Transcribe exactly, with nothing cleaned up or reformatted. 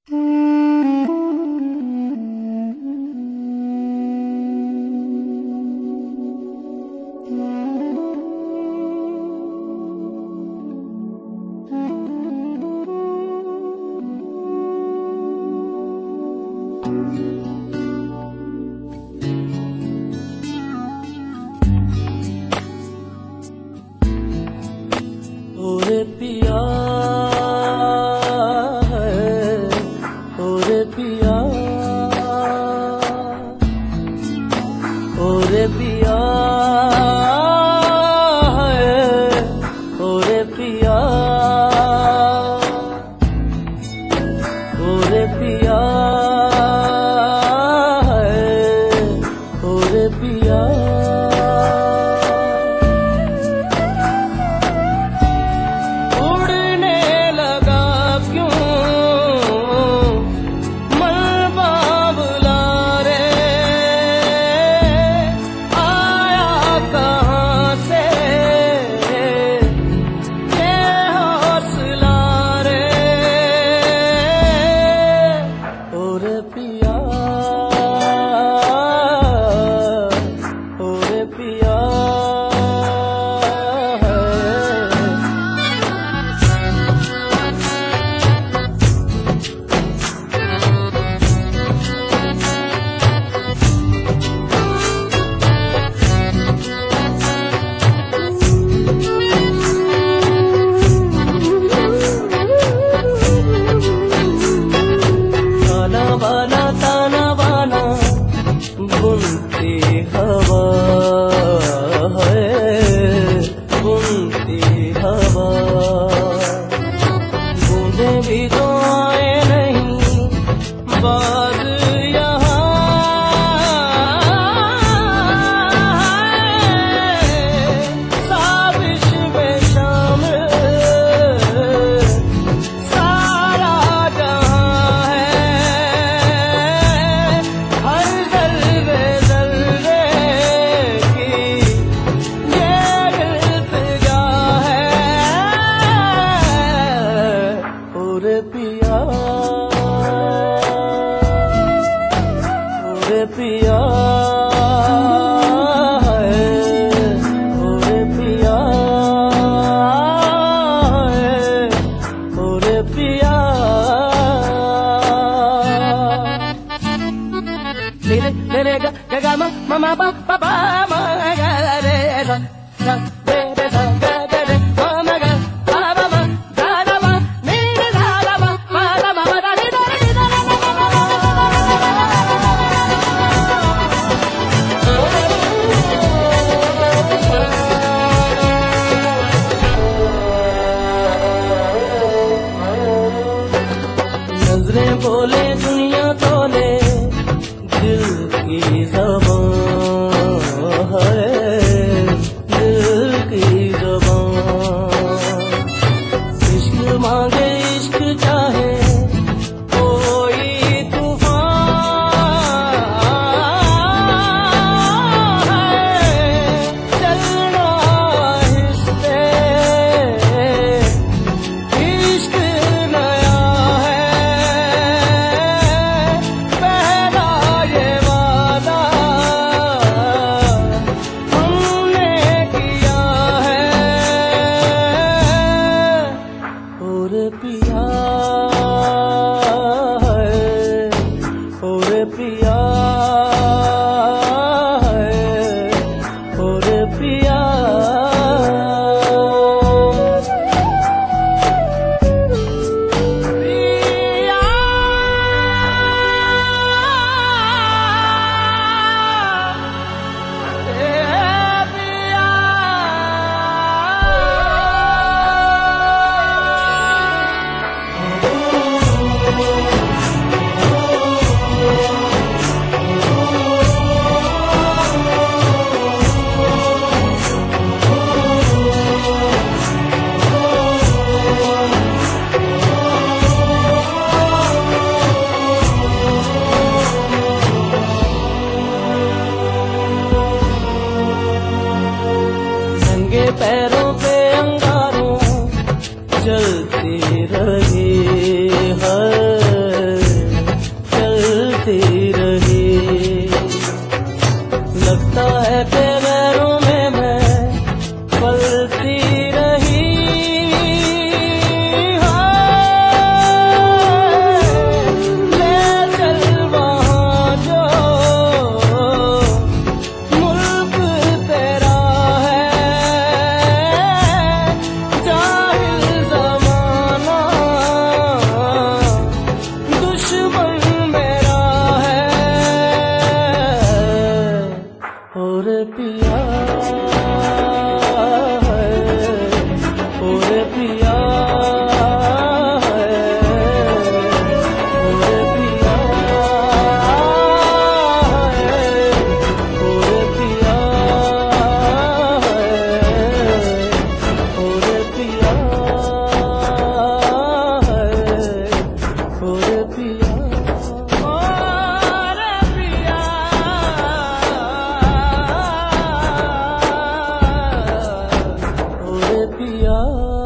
ओरे पिया है, ओरे पिया, ओरे पिया है, ओरे पिया, ओरे पिया है, ओरे पिया। बुनती हवा है, बुनती हवा, बूंदे भी तो आए नहीं बाज यहाँ, साबिश में शामिल सारा जहाँ है, हर जलवे जलवे की ये इल्तिजा है। ओरे पिया, ओरे पिया है, ओरे पिया है, ओरे पिया। Lele lele ga ga ga ma ma ma ba ba ba ma ga ga re sa sa re re sa ga ga re ma ma ga ba ba ma ga ga ma ni ni sa ga ma ma ga ma ma da ni da ni da na na na नजरें बोले दुनिया तोले दिल की ज़बान है, दिल की ज़बान, इश्क मांगे इश्क चाहे कोई तूफान है, चलना आहिस्ते इश्क नया है, पिया।